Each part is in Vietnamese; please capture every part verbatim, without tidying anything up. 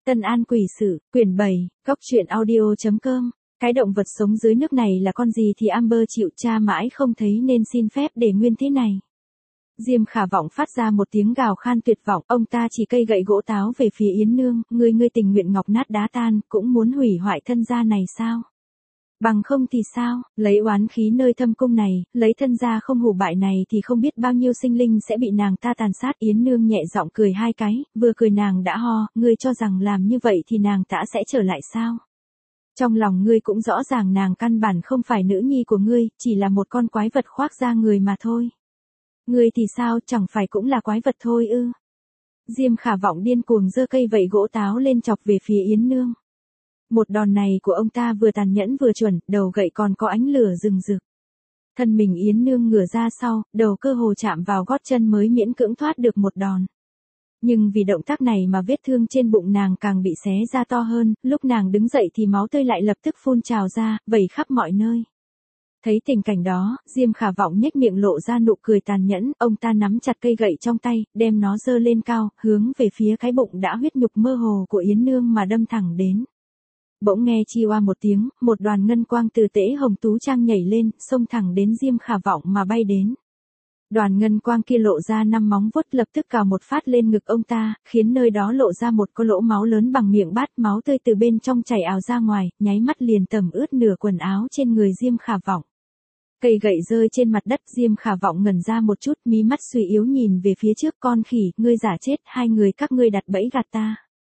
Tân An Quỷ Sự, quyển bảy, góc truyện audio chấm com. Cái động vật sống dưới nước này là con gì thì Amber chịu tra mãi không thấy nên xin phép để nguyên thế này. Diêm Khả Vọng phát ra một tiếng gào khan tuyệt vọng, ông ta chỉ cây gậy gỗ táo về phía Yến Nương, ngươi ngươi tình nguyện ngọc nát đá tan, cũng muốn hủy hoại thân gia này sao? Bằng không thì sao, lấy oán khí nơi thâm cung này, lấy thân gia không hủ bại này thì không biết bao nhiêu sinh linh sẽ bị nàng ta tàn sát. Yến Nương nhẹ giọng cười hai cái, vừa cười nàng đã ho, ngươi cho rằng làm như vậy thì nàng ta sẽ trở lại sao? Trong lòng ngươi cũng rõ ràng nàng căn bản không phải nữ nhi của ngươi, chỉ là một con quái vật khoác da người mà thôi. Ngươi thì sao, chẳng phải cũng là quái vật thôi ư? Diêm Khả Vọng điên cuồng giơ cây vẩy gỗ táo lên chọc về phía Yến Nương. Một đòn này của ông ta vừa tàn nhẫn vừa chuẩn, đầu gậy còn có ánh lửa rừng rực. Thân mình Yến Nương ngửa ra sau, đầu cơ hồ chạm vào gót chân mới miễn cưỡng thoát được một đòn. Nhưng vì động tác này mà vết thương trên bụng nàng càng bị xé ra to hơn, lúc nàng đứng dậy thì máu tươi lại lập tức phun trào ra, vẩy khắp mọi nơi. Thấy tình cảnh đó, Diêm Khả Vọng nhếch miệng lộ ra nụ cười tàn nhẫn, ông ta nắm chặt cây gậy trong tay, đem nó giơ lên cao, hướng về phía cái bụng đã huyết nhục mơ hồ của Yến Nương mà đâm thẳng đến. Bỗng nghe chi oa một tiếng, một đoàn ngân quang từ tễ hồng tú trang nhảy lên, xông thẳng đến Diêm Khả Vọng mà bay đến. Đoàn ngân quang kia lộ ra năm móng vuốt lập tức cào một phát lên ngực ông ta, khiến nơi đó lộ ra một cái lỗ máu lớn bằng miệng bát, máu tươi từ bên trong chảy ào ra ngoài, nháy mắt liền tẩm ướt nửa quần áo trên người Diêm Khả Vọng. Cây gậy rơi trên mặt đất, Diêm Khả Vọng ngẩn ra một chút, mí mắt suy yếu nhìn về phía trước, con khỉ, ngươi giả chết, hai người các ngươi đặt bẫy gạt ta.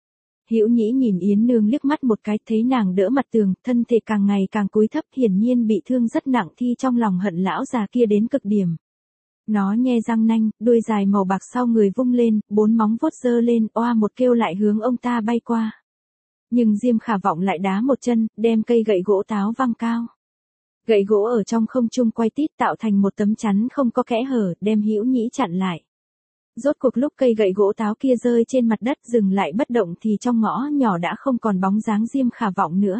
Hữu Nhĩ nhìn Yến Nương liếc mắt một cái, thấy nàng đỡ mặt tường, thân thể càng ngày càng cúi thấp, hiển nhiên bị thương rất nặng, thì trong lòng hận lão già kia đến cực điểm. Nó nhe răng nanh, đuôi dài màu bạc sau người vung lên, bốn móng vuốt giơ lên, oa một kêu lại hướng ông ta bay qua. Nhưng Diêm Khả Vọng lại đá một chân, đem cây gậy gỗ táo văng cao. Gậy gỗ ở trong không trung quay tít tạo thành một tấm chắn không có kẽ hở, đem Hữu Nhĩ chặn lại. Rốt cuộc lúc cây gậy gỗ táo kia rơi trên mặt đất dừng lại bất động thì trong ngõ nhỏ đã không còn bóng dáng Diêm Khả Vọng nữa.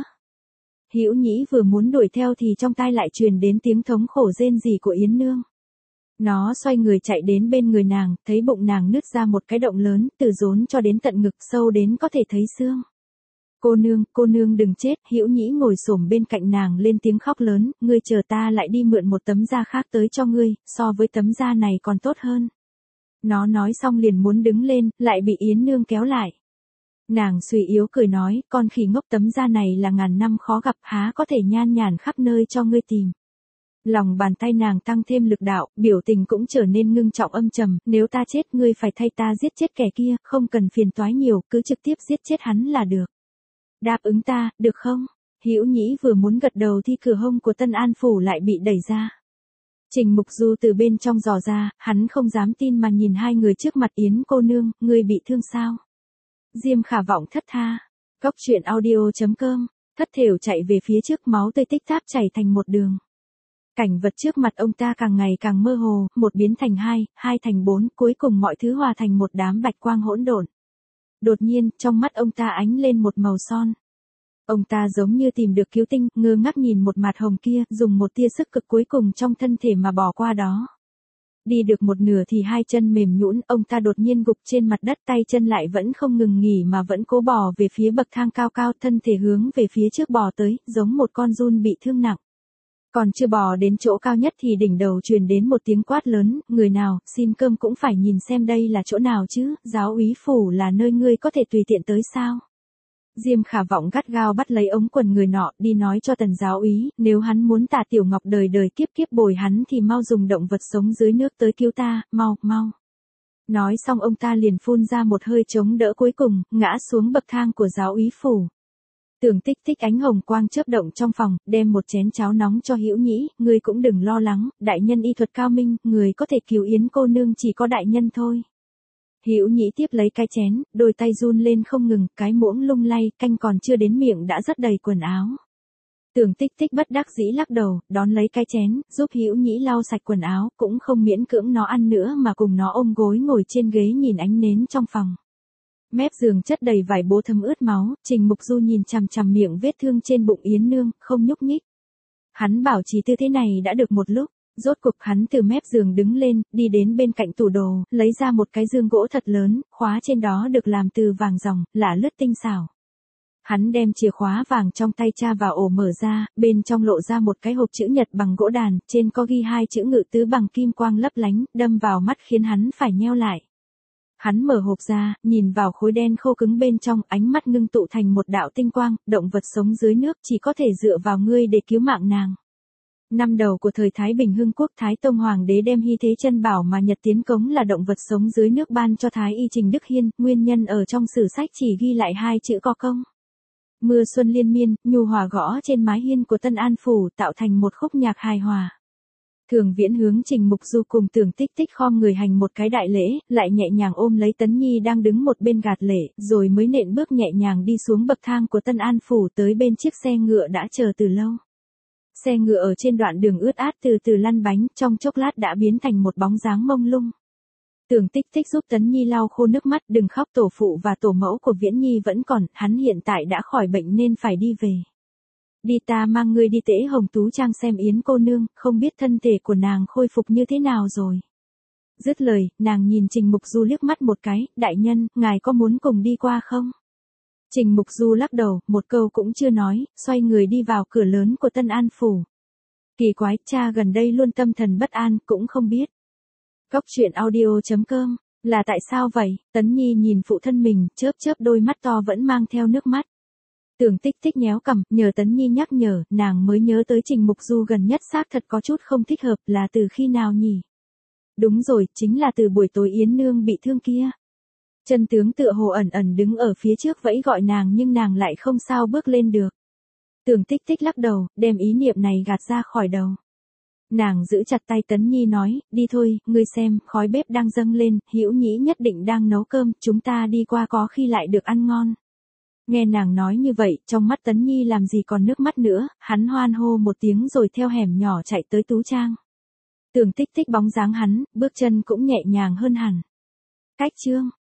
Hữu Nhĩ vừa muốn đuổi theo thì trong tai lại truyền đến tiếng thống khổ rên rỉ của Yến Nương. Nó xoay người chạy đến bên người nàng, thấy bụng nàng nứt ra một cái động lớn, từ rốn cho đến tận ngực, sâu đến có thể thấy xương. Cô nương, cô nương đừng chết. Hữu Nhĩ ngồi xổm bên cạnh nàng lên tiếng khóc lớn, ngươi chờ ta lại đi mượn một tấm da khác tới cho ngươi, so với tấm da này còn tốt hơn. Nó nói xong liền muốn đứng lên, lại bị Yến Nương kéo lại. Nàng suy yếu cười nói, con khỉ ngốc, tấm da này là ngàn năm khó gặp, há có thể nhan nhản khắp nơi cho ngươi tìm. Lòng bàn tay nàng tăng thêm lực đạo, biểu tình cũng trở nên ngưng trọng âm trầm, nếu ta chết ngươi phải thay ta giết chết kẻ kia, không cần phiền toái nhiều, cứ trực tiếp giết chết hắn là được. Đáp ứng ta, được không? Hữu Nhĩ vừa muốn gật đầu thì cửa hông của Tân An Phủ lại bị đẩy ra. Trình Mục Du từ bên trong dò ra, hắn không dám tin mà nhìn hai người trước mặt. Yến cô nương, ngươi bị thương sao? Diêm Khả Vọng thất tha. Góc truyện audio chấm com, thất thểu chạy về phía trước, máu tươi tích táp chảy thành một đường. Cảnh vật trước mặt ông ta càng ngày càng mơ hồ, một biến thành hai, hai thành bốn, cuối cùng mọi thứ hòa thành một đám bạch quang hỗn độn. Đột nhiên, trong mắt ông ta ánh lên một màu son. Ông ta giống như tìm được cứu tinh, ngơ ngác nhìn một mặt hồng kia, dùng một tia sức cực cuối cùng trong thân thể mà bỏ qua đó. Đi được một nửa thì hai chân mềm nhũn, ông ta đột nhiên gục trên mặt đất, tay chân lại vẫn không ngừng nghỉ mà vẫn cố bò về phía bậc thang cao cao, thân thể hướng về phía trước bò tới, giống một con giun bị thương nặng. Còn chưa bò đến chỗ cao nhất thì đỉnh đầu truyền đến một tiếng quát lớn, người nào, xin cơm cũng phải nhìn xem đây là chỗ nào chứ, giáo úy phủ là nơi ngươi có thể tùy tiện tới sao? Diêm Khả Vọng gắt gao bắt lấy ống quần người nọ, đi nói cho Tần giáo úy, nếu hắn muốn Tả Tiểu Ngọc đời đời kiếp kiếp bồi hắn thì mau dùng động vật sống dưới nước tới cứu ta, mau, mau. Nói xong ông ta liền phun ra một hơi chống đỡ cuối cùng, ngã xuống bậc thang của giáo úy phủ. Tưởng Tích Tích ánh hồng quang chớp động trong phòng, đem một chén cháo nóng cho Hữu Nhĩ, ngươi cũng đừng lo lắng, đại nhân y thuật cao minh, người có thể cứu Yến cô nương chỉ có đại nhân thôi. Hữu Nhĩ tiếp lấy cái chén, đôi tay run lên không ngừng, cái muỗng lung lay, canh còn chưa đến miệng đã rất đầy quần áo. Tưởng Tích Tích bất đắc dĩ lắc đầu, đón lấy cái chén, giúp Hữu Nhĩ lau sạch quần áo, cũng không miễn cưỡng nó ăn nữa mà cùng nó ôm gối ngồi trên ghế nhìn ánh nến trong phòng. Mép giường chất đầy vải bố thấm ướt máu, Trình Mục Du nhìn chằm chằm miệng vết thương trên bụng Yến Nương, không nhúc nhích. Hắn bảo trì tư thế này đã được một lúc, Rốt cuộc hắn từ mép giường đứng lên, đi đến bên cạnh tủ đồ, lấy ra một cái dương gỗ thật lớn, khóa trên đó được làm từ vàng ròng, lả lướt tinh xảo. Hắn đem chìa khóa vàng trong tay tra vào ổ mở ra, bên trong lộ ra một cái hộp chữ nhật bằng gỗ đàn, trên có ghi hai chữ ngự tứ bằng kim quang lấp lánh, đâm vào mắt khiến hắn phải nheo lại. Hắn mở hộp ra, nhìn vào khối đen khô cứng bên trong, ánh mắt ngưng tụ thành một đạo tinh quang, động vật sống dưới nước chỉ có thể dựa vào ngươi để cứu mạng nàng. Năm đầu của thời Thái Bình Hưng Quốc, Thái Tông Hoàng đế đem Hy Thế Chân Bảo mà Nhật Tiến Cống là động vật sống dưới nước ban cho Thái Y Trình Đức Hiên, nguyên nhân ở trong sử sách chỉ ghi lại hai chữ có công. Mưa xuân liên miên, nhu hòa gõ trên mái hiên của Tân An Phủ tạo thành một khúc nhạc hài hòa. Thường Viễn hướng Trình Mục Du cùng Tưởng Tích Tích khom người hành một cái đại lễ, lại nhẹ nhàng ôm lấy Tấn Nhi đang đứng một bên gạt lệ, rồi mới nện bước nhẹ nhàng đi xuống bậc thang của Tân An Phủ tới bên chiếc xe ngựa đã chờ từ lâu. Xe ngựa ở trên đoạn đường ướt át từ từ lăn bánh, trong chốc lát đã biến thành một bóng dáng mông lung. Tưởng Tích Tích giúp Tấn Nhi lau khô nước mắt, đừng khóc, tổ phụ và tổ mẫu của Viễn Nhi vẫn còn, hắn hiện tại đã khỏi bệnh nên phải đi về. Đi, ta mang ngươi đi Tễ Hồng Tú Trang xem Yến cô nương, không biết thân thể của nàng khôi phục như thế nào rồi. Dứt lời, nàng nhìn Trình Mục Du liếc mắt một cái, đại nhân, ngài có muốn cùng đi qua không? Trình Mục Du lắc đầu, một câu cũng chưa nói, xoay người đi vào cửa lớn của Tân An Phủ. Kỳ quái, cha gần đây luôn tâm thần bất an, cũng không biết. Cóc truyện audio chấm com, là tại sao vậy? Tấn Nhi nhìn phụ thân mình, chớp chớp đôi mắt to vẫn mang theo nước mắt. Tưởng Tích Tích nhéo cằm, nhờ Tấn Nhi nhắc nhở, nàng mới nhớ tới Trình Mục Du gần nhất xác thật có chút không thích hợp, là từ khi nào nhỉ? Đúng rồi, chính là từ buổi tối Yến nương bị thương kia. Chân tướng tựa hồ ẩn ẩn đứng ở phía trước vẫy gọi nàng nhưng nàng lại không sao bước lên được. Tưởng Tích Tích lắc đầu, đem ý niệm này gạt ra khỏi đầu. Nàng giữ chặt tay Tấn Nhi nói, đi thôi, ngươi xem, khói bếp đang dâng lên, Hữu Nhĩ nhất định đang nấu cơm, chúng ta đi qua có khi lại được ăn ngon. Nghe nàng nói như vậy, trong mắt Tấn Nhi làm gì còn nước mắt nữa, hắn hoan hô một tiếng rồi theo hẻm nhỏ chạy tới Tú Trang. Tưởng Tích Tích bóng dáng hắn, bước chân cũng nhẹ nhàng hơn hẳn. Cách chương